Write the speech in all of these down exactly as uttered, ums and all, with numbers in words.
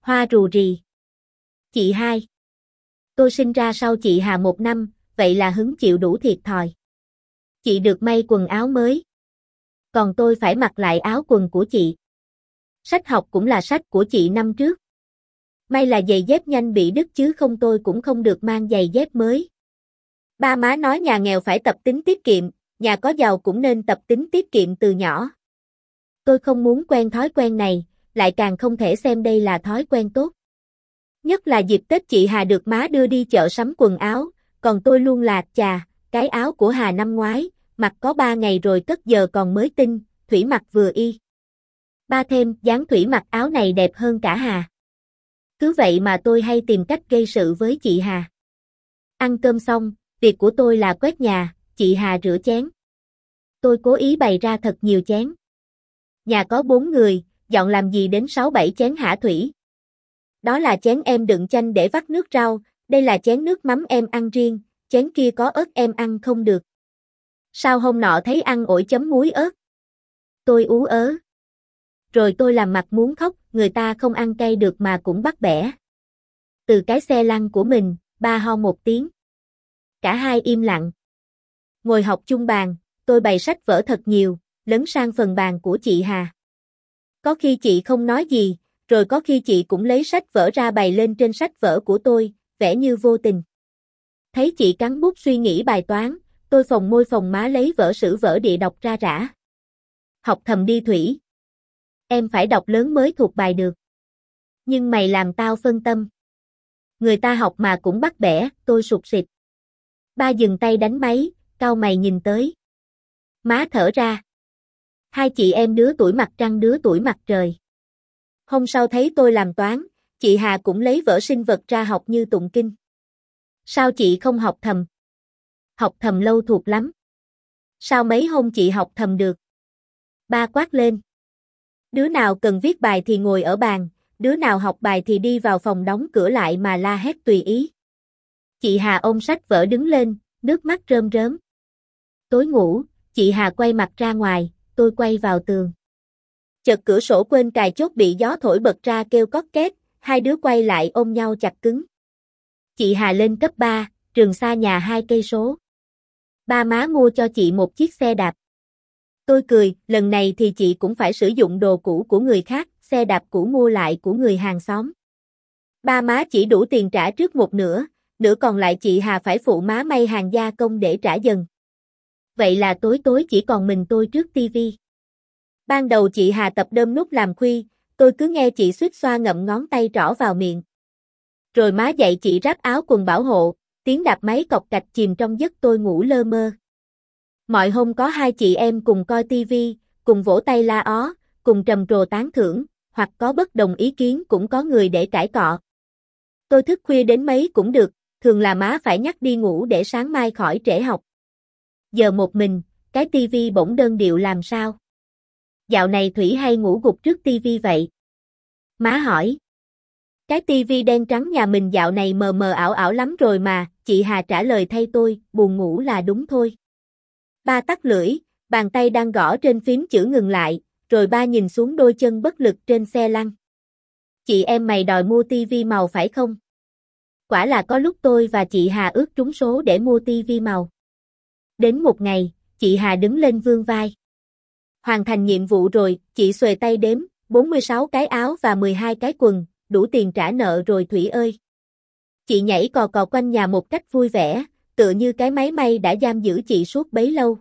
Hoa rù rì. Chị hai. Tôi sinh ra sau chị Hà một năm, vậy là hứng chịu đủ thiệt thòi. Chị được may quần áo mới. Còn tôi phải mặc lại áo quần của chị. Sách học cũng là sách của chị năm trước. May là giày dép nhanh bị đứt chứ không tôi cũng không được mang giày dép mới. Ba má nói nhà nghèo phải tập tính tiết kiệm, nhà có giàu cũng nên tập tính tiết kiệm từ nhỏ. Tôi không muốn quen thói quen này, lại càng không thể xem đây là thói quen tốt. Nhất là dịp Tết chị Hà được má đưa đi chợ sắm quần áo, còn tôi luôn là chà, cái áo của Hà năm ngoái, mặc có ba ngày rồi cất giờ còn mới tinh, Thủy mặc vừa y. Ba thêm, dáng Thủy mặc áo này đẹp hơn cả Hà. Cứ vậy mà tôi hay tìm cách gây sự với chị Hà. Ăn cơm xong, việc của tôi là quét nhà, chị Hà rửa chén. Tôi cố ý bày ra thật nhiều chén. Nhà có bốn người, dọn làm gì đến sáu bảy chén hả Thủy? Đó là chén em đựng chanh để vắt nước rau, đây là chén nước mắm em ăn riêng, chén kia có ớt em ăn không được. Sao hôm nọ thấy ăn ổi chấm muối ớt? Tôi ú ớ. Rồi tôi làm mặt muốn khóc, người ta không ăn cay được mà cũng bắt bẻ. Từ cái xe lăn của mình, ba ho một tiếng. Cả hai im lặng. Ngồi học chung bàn, tôi bày sách vở thật nhiều, lấn sang phần bàn của chị Hà. Có khi chị không nói gì, rồi có khi chị cũng lấy sách vở ra bày lên trên sách vở của tôi, vẻ như vô tình. Thấy chị cắn bút suy nghĩ bài toán, tôi phồng môi phồng má lấy vở sử vở địa đọc ra rã. Học thầm đi Thủy. Em phải đọc lớn mới thuộc bài được. Nhưng mày làm tao phân tâm. Người ta học mà cũng bắt bẻ, tôi sụt sịt. Ba dừng tay đánh máy, cau mày nhìn tới. Má thở ra. Hai chị em đứa tuổi mặt trăng đứa tuổi mặt trời. Hôm sau thấy tôi làm toán, chị Hà cũng lấy vở sinh vật ra học như tụng kinh. Sao chị không học thầm? Học thầm lâu thuộc lắm. Sao mấy hôm chị học thầm được? Ba quát lên. Đứa nào cần viết bài thì ngồi ở bàn, đứa nào học bài thì đi vào phòng đóng cửa lại mà la hét tùy ý. Chị Hà ôm sách vở đứng lên, nước mắt rơm rớm. Tối ngủ, chị Hà quay mặt ra ngoài, tôi quay vào tường. Chợt cửa sổ quên cài chốt bị gió thổi bật ra kêu cót két, hai đứa quay lại ôm nhau chặt cứng. Chị Hà lên cấp ba, trường xa nhà hai cây số. Ba má mua cho chị một chiếc xe đạp. Tôi cười, lần này thì chị cũng phải sử dụng đồ cũ của người khác, xe đạp cũ mua lại của người hàng xóm. Ba má chỉ đủ tiền trả trước một nửa, nửa còn lại chị Hà phải phụ má may hàng gia công để trả dần. Vậy là tối tối chỉ còn mình tôi trước tivi. Ban đầu chị Hà tập đơm nút làm khuy, tôi cứ nghe chị suýt xoa ngậm ngón tay trỏ vào miệng. Rồi má dạy chị ráp áo quần bảo hộ, tiếng đạp máy cọc cạch chìm trong giấc tôi ngủ lơ mơ. Mọi hôm có hai chị em cùng coi tivi, cùng vỗ tay la ó, cùng trầm trồ tán thưởng, hoặc có bất đồng ý kiến cũng có người để cãi cọ. Tôi thức khuya đến mấy cũng được, thường là má phải nhắc đi ngủ để sáng mai khỏi trễ học. Giờ một mình, cái tivi bỗng đơn điệu làm sao? Dạo này Thủy hay ngủ gục trước tivi vậy? Má hỏi. Cái tivi đen trắng nhà mình dạo này mờ mờ ảo ảo lắm rồi mà, chị Hà trả lời thay tôi, buồn ngủ là đúng thôi. Ba tắt lưỡi, bàn tay đang gõ trên phím chữ ngừng lại, rồi ba nhìn xuống đôi chân bất lực trên xe lăn. Chị em mày đòi mua tivi màu phải không? Quả là có lúc tôi và chị Hà ước trúng số để mua tivi màu. Đến một ngày, chị Hà đứng lên vươn vai. Hoàn thành nhiệm vụ rồi, chị xuề tay đếm, bốn mươi sáu cái áo và mười hai cái quần, đủ tiền trả nợ rồi Thủy ơi. Chị nhảy cò cò quanh nhà một cách vui vẻ, tựa như cái máy may đã giam giữ chị suốt bấy lâu.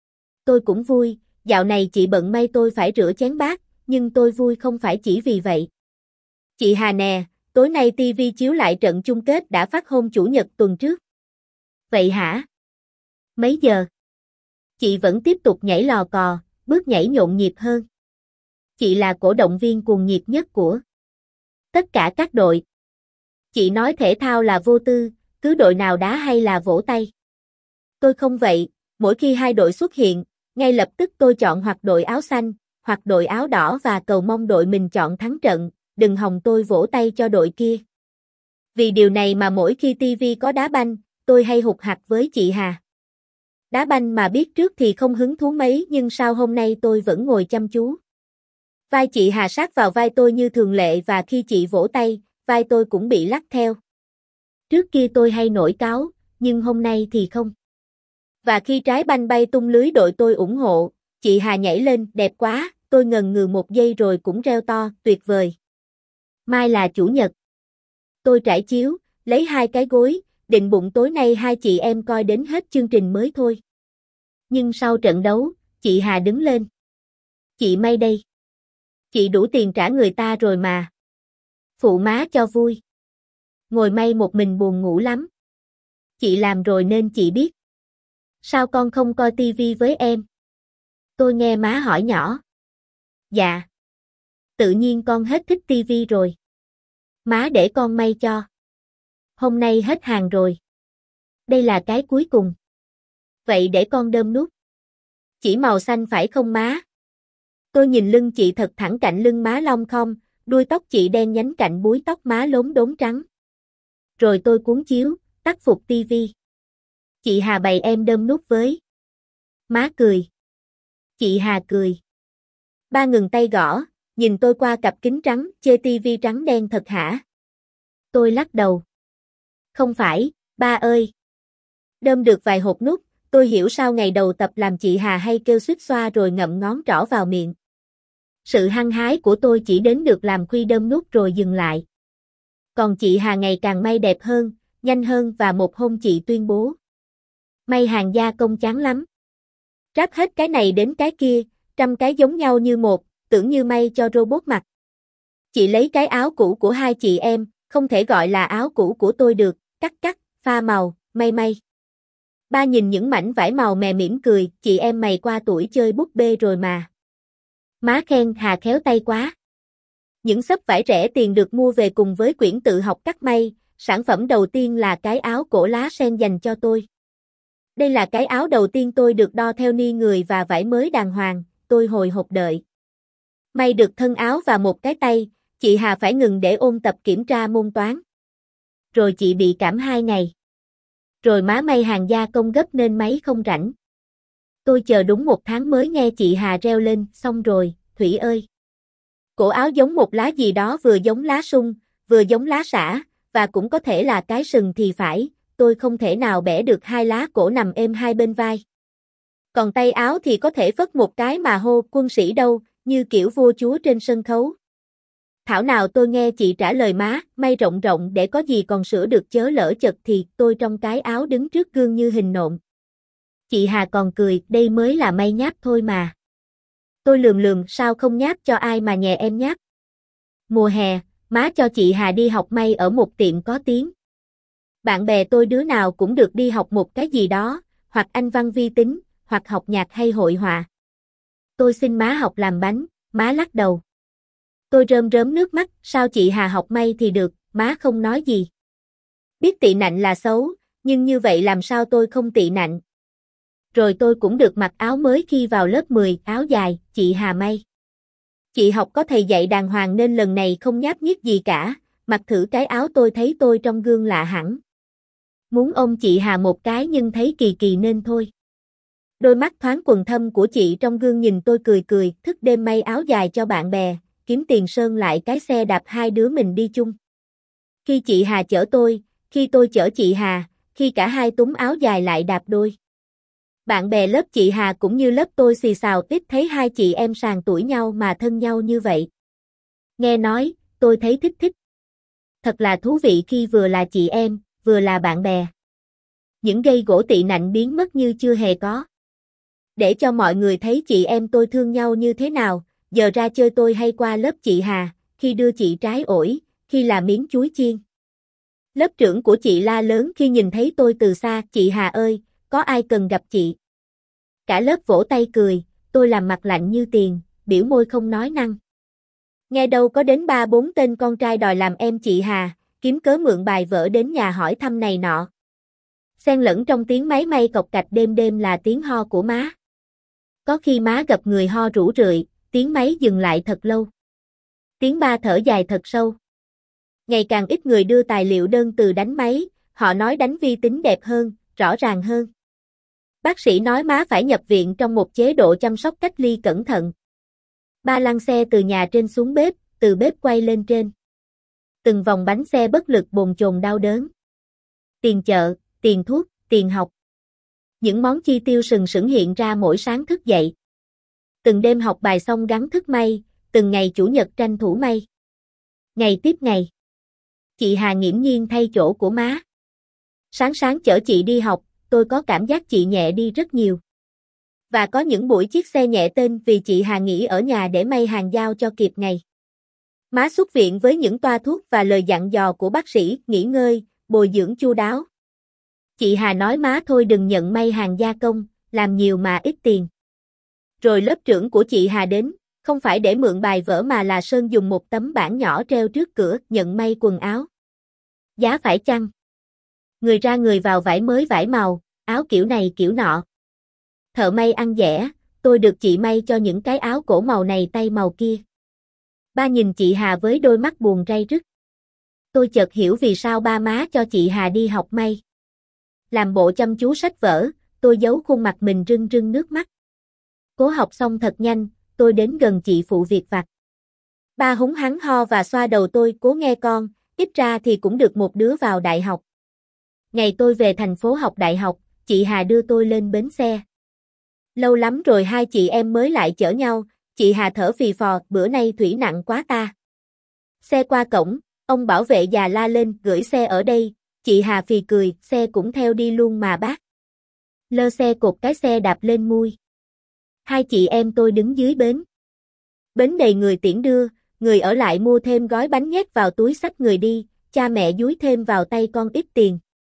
Tôi cũng vui, dạo này chị bận may tôi phải rửa chén bát, nhưng tôi vui không phải chỉ vì vậy. Chị Hà nè, tối nay tivi chiếu lại trận chung kết đã phát hôm chủ nhật tuần trước. Vậy hả? Mấy giờ? Chị vẫn tiếp tục nhảy lò cò, bước nhảy nhộn nhịp hơn. Chị là cổ động viên cuồng nhiệt nhất của tất cả các đội. Chị nói thể thao là vô tư, cứ đội nào đá hay là vỗ tay. Tôi không vậy, mỗi khi hai đội xuất hiện, ngay lập tức tôi chọn hoặc đội áo xanh, hoặc đội áo đỏ và cầu mong đội mình chọn thắng trận, đừng hòng tôi vỗ tay cho đội kia. Vì điều này mà mỗi khi tivi có đá banh, tôi hay hụt hặc với chị Hà. Đá banh mà biết trước thì không hứng thú mấy nhưng sao hôm nay tôi vẫn ngồi chăm chú. Vai chị Hà sát vào vai tôi như thường lệ và khi chị vỗ tay, vai tôi cũng bị lắc theo. Trước kia tôi hay nổi cáu, nhưng hôm nay thì không. Và khi trái banh bay tung lưới đội tôi ủng hộ, chị Hà nhảy lên, đẹp quá, tôi ngần ngừ một giây rồi cũng reo to, tuyệt vời. Mai là chủ nhật. Tôi trải chiếu, lấy hai cái gối, định bụng tối nay hai chị em coi đến hết chương trình mới thôi. Nhưng sau trận đấu, chị Hà đứng lên. Chị May đây. Chị đủ tiền trả người ta rồi mà. Phụ má cho vui. Ngồi May một mình buồn ngủ lắm. Chị làm rồi nên chị biết. Sao con không coi tivi với em? Tôi nghe má hỏi nhỏ. Dạ. Tự nhiên con hết thích tivi rồi. Má để con may cho. Hôm nay hết hàng rồi. Đây là cái cuối cùng. Vậy để con đơm nút. Chỉ màu xanh phải không má? Tôi nhìn lưng chị thật thẳng cạnh lưng má long khom, đuôi tóc chị đen nhánh cạnh búi tóc má lốm đốm trắng. Rồi tôi cuốn chiếu, tắt phục tivi. Chị Hà bày em đơm nút với. Má cười. Chị Hà cười. Ba ngừng tay gõ, nhìn tôi qua cặp kính trắng, chê tivi trắng đen thật hả? Tôi lắc đầu. Không phải, ba ơi. Đơm được vài hộp nút, tôi hiểu sao ngày đầu tập làm chị Hà hay kêu suýt xoa rồi ngậm ngón trỏ vào miệng. Sự hăng hái của tôi chỉ đến được làm khuy đơm nút rồi dừng lại. Còn chị Hà ngày càng may đẹp hơn, nhanh hơn và một hôm chị tuyên bố. May hàng gia công chán lắm. Ráp hết cái này đến cái kia, trăm cái giống nhau như một, tưởng như may cho robot mặc. Chị lấy cái áo cũ của hai chị em, không thể gọi là áo cũ của tôi được, cắt cắt, pha màu, may may. Ba nhìn những mảnh vải màu mè mỉm cười, chị em mày qua tuổi chơi búp bê rồi mà. Má khen Hà khéo tay quá. Những xấp vải rẻ tiền được mua về cùng với quyển tự học cắt may, sản phẩm đầu tiên là cái áo cổ lá sen dành cho tôi. Đây là cái áo đầu tiên tôi được đo theo ni người và vải mới đàng hoàng, tôi hồi hộp đợi. May được thân áo và một cái tay, chị Hà phải ngừng để ôn tập kiểm tra môn toán. Rồi chị bị cảm hai ngày. Rồi má may hàng gia công gấp nên máy không rảnh. Tôi chờ đúng một tháng mới nghe chị Hà reo lên, xong rồi, Thủy ơi. Cổ áo giống một lá gì đó vừa giống lá sung, vừa giống lá sả, và cũng có thể là cái sừng thì phải, tôi không thể nào bẻ được hai lá cổ nằm êm hai bên vai. Còn tay áo thì có thể phất một cái mà hô quân sĩ đâu, như kiểu vua chúa trên sân khấu. Thảo nào tôi nghe chị trả lời má, may rộng rộng để có gì còn sửa được chớ lỡ chật thì tôi trong cái áo đứng trước gương như hình nộm. Chị Hà còn cười, đây mới là may nháp thôi mà. Tôi lườm lườm, sao không nháp cho ai mà nhè em nháp. Mùa hè, má cho chị Hà đi học may ở một tiệm có tiếng. Bạn bè tôi đứa nào cũng được đi học một cái gì đó, hoặc Anh văn vi tính, hoặc học nhạc hay hội họa. Tôi xin má học làm bánh, má lắc đầu. Tôi rơm rớm nước mắt, sao chị Hà học may thì được, má không nói gì. Biết tị nạnh là xấu, nhưng như vậy làm sao tôi không tị nạnh. Rồi tôi cũng được mặc áo mới khi vào lớp mười, áo dài, chị Hà may. Chị học có thầy dạy đàng hoàng nên lần này không nháp nhít gì cả, mặc thử cái áo tôi thấy tôi trong gương lạ hẳn. Muốn ôm chị Hà một cái nhưng thấy kỳ kỳ nên thôi. Đôi mắt thoáng quầng thâm của chị trong gương nhìn tôi cười cười, thức đêm may áo dài cho bạn bè, kiếm tiền sơn lại cái xe đạp hai đứa mình đi chung. Khi chị Hà chở tôi, khi tôi chở chị Hà, khi cả hai túm áo dài lại đạp đôi. Bạn bè lớp chị Hà cũng như lớp tôi xì xào ít thấy hai chị em sàn tuổi nhau mà thân nhau như vậy. Nghe nói, tôi thấy thích thích. Thật là thú vị khi vừa là chị em, vừa là bạn bè. Những gây gổ tị nạnh biến mất như chưa hề có. Để cho mọi người thấy chị em tôi thương nhau như thế nào, giờ ra chơi tôi hay qua lớp chị Hà, khi đưa chị trái ổi, khi là miếng chuối chiên. Lớp trưởng của chị la lớn khi nhìn thấy tôi từ xa, chị Hà ơi, có ai cần gặp chị. Cả lớp vỗ tay cười, tôi làm mặt lạnh như tiền, biểu môi không nói năng. Nghe đâu có đến ba bốn tên con trai đòi làm em chị Hà, kiếm cớ mượn bài vở đến nhà hỏi thăm này nọ. Xen lẫn trong tiếng máy may cộc cạch đêm đêm là tiếng ho của má. Có khi má gặp người ho rũ rượi, tiếng máy dừng lại thật lâu. Tiếng ba thở dài thật sâu. Ngày càng ít người đưa tài liệu đơn từ đánh máy, họ nói đánh vi tính đẹp hơn, rõ ràng hơn. Bác sĩ nói má phải nhập viện trong một chế độ chăm sóc cách ly cẩn thận. Ba lăn xe từ nhà trên xuống bếp, từ bếp quay lên trên. Từng vòng bánh xe bất lực bồn chồn đau đớn. Tiền chợ, tiền thuốc, tiền học. Những món chi tiêu sừng sững hiện ra mỗi sáng thức dậy. Từng đêm học bài xong gắng thức may, từng ngày chủ nhật tranh thủ may. Ngày tiếp ngày. Chị Hà nghiễm nhiên thay chỗ của má. Sáng sáng chở chị đi học, tôi có cảm giác chị nhẹ đi rất nhiều. Và có những buổi chiếc xe nhẹ tên vì chị Hà nghỉ ở nhà để may hàng giao cho kịp ngày. Má xuất viện với những toa thuốc và lời dặn dò của bác sĩ, nghỉ ngơi, bồi dưỡng chu đáo. Chị Hà nói má thôi đừng nhận may hàng gia công, làm nhiều mà ít tiền. Rồi lớp trưởng của chị Hà đến, không phải để mượn bài vở mà là Sơn dùng một tấm bảng nhỏ treo trước cửa, nhận may quần áo. Giá phải chăng? Người ra người vào vải mới vải màu, áo kiểu này kiểu nọ. Thợ may ăn dẻ, tôi được chị may cho những cái áo cổ màu này tay màu kia. Ba nhìn chị Hà với đôi mắt buồn ray rứt. Tôi chợt hiểu vì sao ba má cho chị Hà đi học may. Làm bộ chăm chú sách vở, tôi giấu khuôn mặt mình rưng rưng nước mắt. Cố học xong thật nhanh, tôi đến gần chị phụ việc vặt. Ba húng hắn ho và xoa đầu tôi, cố nghe con, ít ra thì cũng được một đứa vào đại học. Ngày tôi về thành phố học đại học, chị Hà đưa tôi lên bến xe. Lâu lắm rồi hai chị em mới lại chở nhau, chị Hà thở phì phò, bữa nay thủy nặng quá ta. Xe qua cổng, ông bảo vệ già la lên, gửi xe ở đây, chị Hà phì cười, xe cũng theo đi luôn mà bác. Lơ xe cột cái xe đạp lên mui. Hai chị em tôi đứng dưới bến. Bến đầy người tiễn đưa, người ở lại mua thêm gói bánh nhét vào túi xách người đi, cha mẹ dúi thêm vào tay con ít tiền.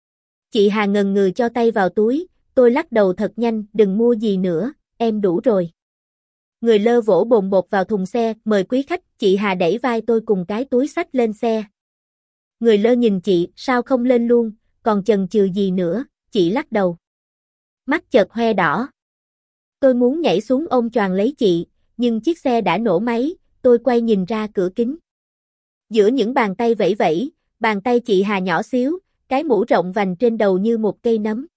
Chị Hà ngần ngừ cho tay vào túi, tôi lắc đầu thật nhanh, đừng mua gì nữa, em đủ rồi. Người lơ vỗ bồn bột vào thùng xe, mời quý khách, chị Hà đẩy vai tôi cùng cái túi xách lên xe. Người lơ nhìn chị, sao không lên luôn, còn chần chừ gì nữa, chị lắc đầu. Mắt chợt hoe đỏ. Tôi muốn nhảy xuống ôm choàng lấy chị, nhưng chiếc xe đã nổ máy, tôi quay nhìn ra cửa kính. Giữa những bàn tay vẫy vẫy, bàn tay chị Hà nhỏ xíu, cái mũ rộng vành trên đầu như một cây nấm.